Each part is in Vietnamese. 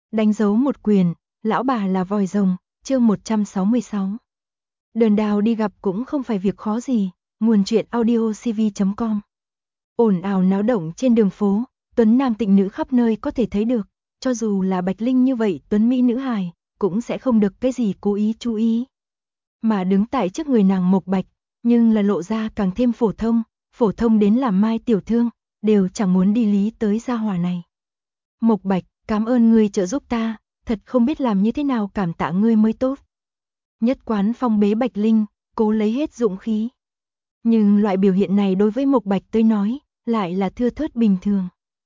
Đánh dấu một quyền, lão bà là vòi rồng, chương 166. Đờn đào đi gặp cũng không phải việc khó gì, nguồn truyện audiocv.com. Ồn ào náo động trên đường phố, tuấn nam tịnh nữ khắp nơi có thể thấy được, cho dù là Bạch Linh như vậy tuấn mỹ nữ hài, cũng sẽ không được cái gì cố ý chú ý. Mà đứng tại trước người nàng Mộc Bạch, nhưng là lộ ra càng thêm phổ thông đến làm mai tiểu thương, đều chẳng muốn đi lý tới gia hỏa này. Mộc Bạch, cảm ơn ngươi trợ giúp ta, thật không biết làm như thế nào cảm tạ ngươi mới tốt. Nhất quán phong bế Bạch Linh, cố lấy hết dũng khí. Nhưng loại biểu hiện này đối với Mộc Bạch tới nói, lại là thưa thớt bình thường.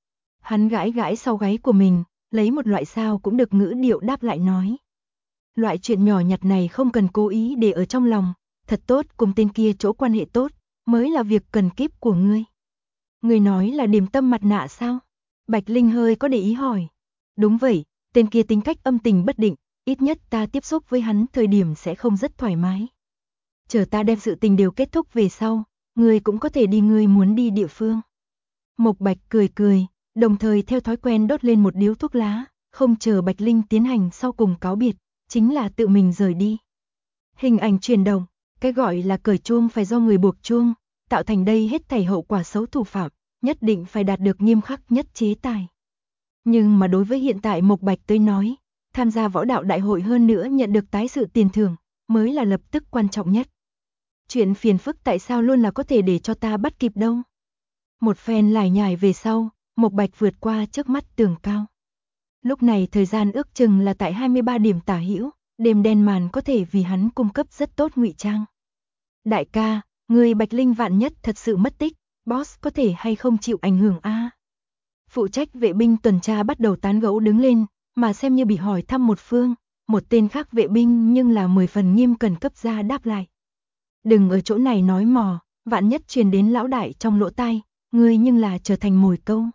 Hắn gãi gãi sau gáy của mình, lấy một loại sao cũng được ngữ điệu đáp lại nói. Loại chuyện nhỏ nhặt này không cần cố ý để ở trong lòng, thật tốt cùng tên kia chỗ quan hệ tốt, mới là việc cần kíp của ngươi. Ngươi nói là điềm tâm mặt nạ sao? Bạch Linh hơi có để ý hỏi. Đúng vậy, tên kia tính cách âm tình bất định, ít nhất ta tiếp xúc với hắn thời điểm sẽ không rất thoải mái. Chờ ta đem sự tình đều kết thúc về sau, ngươi cũng có thể đi ngươi muốn đi địa phương. Mộc Bạch cười cười, đồng thời theo thói quen đốt lên một điếu thuốc lá, không chờ Bạch Linh tiến hành sau cùng cáo biệt, chính là tự mình rời đi. Hình ảnh chuyển động, cái gọi là cởi chuông phải do người buộc chuông, tạo thành đây hết thảy hậu quả xấu thủ phạm, nhất định phải đạt được nghiêm khắc nhất chế tài. Nhưng mà đối với hiện tại Mộc Bạch tới nói, tham gia võ đạo đại hội hơn nữa nhận được tái sự tiền thưởng, mới là lập tức quan trọng nhất. Chuyện phiền phức tại sao luôn là có thể để cho ta bắt kịp đâu. Một phen lải nhải về sau, Mộc Bạch vượt qua trước mắt tường cao. Lúc này thời gian ước chừng là tại 23 điểm tả hữu, đêm đen màn có thể vì hắn cung cấp rất tốt ngụy trang. Đại ca, người Bạch Linh vạn nhất thật sự mất tích, boss có thể hay không chịu ảnh hưởng a? Phụ trách vệ binh tuần tra bắt đầu tán gẫu đứng lên, mà xem như bị hỏi thăm một phương, một tên khác vệ binh nhưng là 10 phần nghiêm cẩn cấp ra đáp lại. Đừng ở chỗ này nói mò, vạn nhất truyền đến lão đại trong lỗ tai, ngươi nhưng là trở thành mồi câu.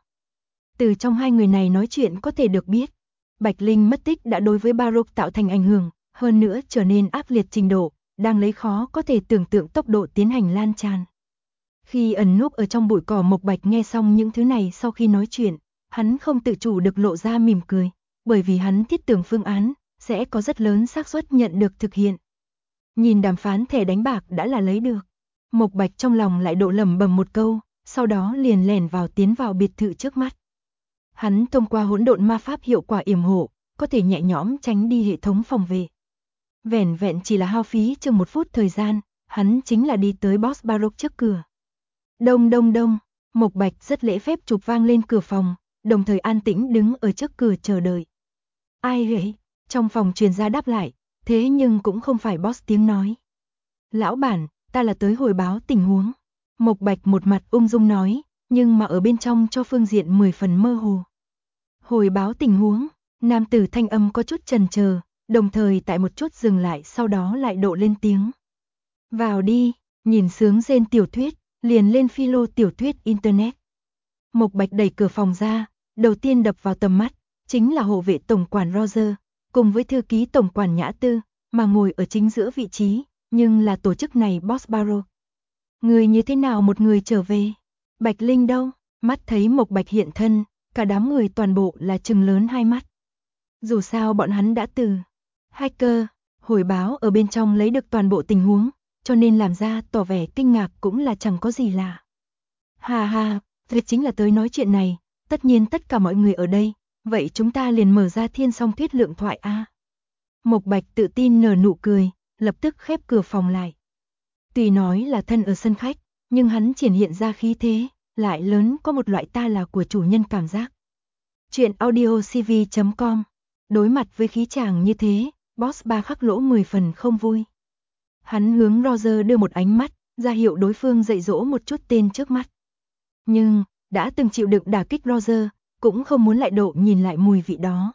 Từ trong hai người này nói chuyện có thể được biết, Bạch Linh mất tích đã đối với Baroque tạo thành ảnh hưởng, hơn nữa trở nên ác liệt trình độ, đang lấy khó có thể tưởng tượng tốc độ tiến hành lan tràn. Khi ẩn núp ở trong bụi cỏ, Mộc Bạch nghe xong những thứ này sau khi nói chuyện, hắn không tự chủ được lộ ra mỉm cười, bởi vì hắn thiết tưởng phương án sẽ có rất lớn xác suất nhận được thực hiện. Nhìn đàm phán thẻ đánh bạc đã là lấy được, Mộc Bạch trong lòng lại độ lẩm bẩm một câu, sau đó liền lẻn vào tiến vào biệt thự trước mắt. Hắn thông qua hỗn độn ma pháp hiệu quả yểm hộ, có thể nhẹ nhõm tránh đi hệ thống phòng vệ. Vẻn vẹn chỉ là hao phí chừng 1 phút thời gian, hắn chính là đi tới boss Baroque trước cửa. Đông đông đông, Mộc Bạch rất lễ phép chụp vang lên cửa phòng, đồng thời an tĩnh đứng ở trước cửa chờ đợi. Ai vậy? Trong phòng truyền ra đáp lại, thế nhưng cũng không phải boss tiếng nói. Lão bản, ta là tới hồi báo tình huống. Mộc Bạch một mặt ung dung nói, nhưng mà ở bên trong cho phương diện 10 phần mơ hồ. Hồi báo tình huống, nam tử thanh âm có chút chần chờ, đồng thời tại một chút dừng lại sau đó lại độ lên tiếng. Vào đi, nhìn sướng rên tiểu thuyết, liền lên philo tiểu thuyết internet. Mộc Bạch đẩy cửa phòng ra, đầu tiên đập vào tầm mắt, chính là hộ vệ tổng quản Roger, cùng với thư ký tổng quản Nhã Tư, mà ngồi ở chính giữa vị trí, nhưng là tổ chức này boss Baroque. Người như thế nào một người trở về? Bạch Linh đâu? Mắt thấy Mộc Bạch hiện thân, cả đám người toàn bộ là trừng lớn hai mắt. Dù sao bọn hắn đã từ hacker hồi báo ở bên trong lấy được toàn bộ tình huống, cho nên làm ra tỏ vẻ kinh ngạc cũng là chẳng có gì lạ. Hà hà, việc chính là tới nói chuyện này, tất nhiên tất cả mọi người ở đây, vậy chúng ta liền mở ra thiên song thuyết lượng thoại a. Mộc Bạch tự tin nở nụ cười, lập tức khép cửa phòng lại. Tuy nói là thân ở sân khách, nhưng hắn triển hiện ra khí thế, lại lớn có một loại ta là của chủ nhân cảm giác. Chuyện audiocv.com. Đối mặt với khí chàng như thế, boss Ba Khắc Lỗ 10 phần không vui. Hắn hướng Roger đưa một ánh mắt, ra hiệu đối phương dạy dỗ một chút tên trước mắt. Nhưng, đã từng chịu đựng đả kích Roger, cũng không muốn lại độ nhìn lại mùi vị đó.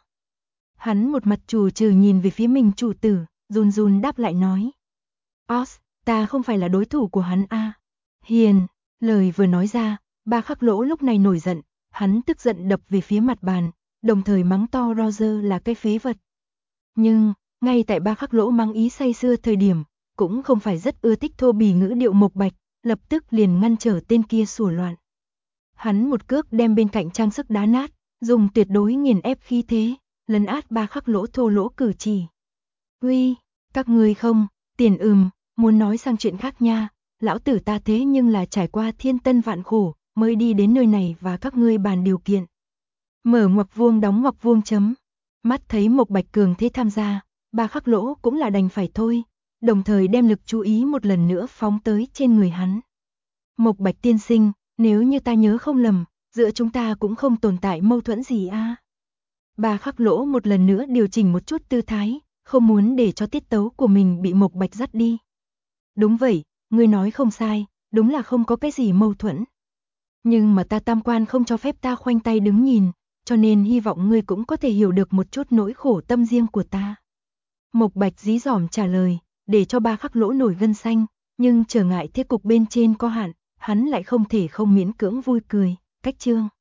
Hắn một mặt trù trừ nhìn về phía mình chủ tử, run run đáp lại nói. Boss, ta không phải là đối thủ của hắn a. Hiền, lời vừa nói ra, Ba Khắc Lỗ lúc này nổi giận, hắn tức giận đập về phía mặt bàn, đồng thời mắng to Roger là cái phế vật. Nhưng, ngay tại Ba Khắc Lỗ mắng ý say sưa thời điểm, cũng không phải rất ưa thích thô bỉ ngữ điệu Mộc Bạch, lập tức liền ngăn trở tên kia sủa loạn. Hắn một cước đem bên cạnh trang sức đá nát, dùng tuyệt đối nghiền ép khí thế, lấn át Ba Khắc Lỗ thô lỗ cử chỉ. Uy, các ngươi không, tiền muốn nói sang chuyện khác nha, lão tử ta thế nhưng là trải qua thiên tân vạn khổ, mới đi đến nơi này và các ngươi bàn điều kiện. Mở ngoặc vuông đóng ngoặc vuông chấm. Mắt thấy Mộc Bạch cường thế tham gia, Ba Khắc Lỗ cũng là đành phải thôi, đồng thời đem lực chú ý một lần nữa phóng tới trên người hắn. Mộc Bạch tiên sinh, nếu như ta nhớ không lầm, giữa chúng ta cũng không tồn tại mâu thuẫn gì a. Ba Khắc Lỗ một lần nữa điều chỉnh một chút tư thái, không muốn để cho tiết tấu của mình bị Mộc Bạch dắt đi. Đúng vậy, ngươi nói không sai, đúng là không có cái gì mâu thuẫn. Nhưng mà ta tam quan không cho phép ta khoanh tay đứng nhìn, cho nên hy vọng ngươi cũng có thể hiểu được một chút nỗi khổ tâm riêng của ta. Mộc Bạch dí dỏm trả lời, để cho Ba Khắc Lỗ nổi gân xanh, nhưng trở ngại thế cục bên trên có hạn, hắn lại không thể không miễn cưỡng vui cười, cách chương.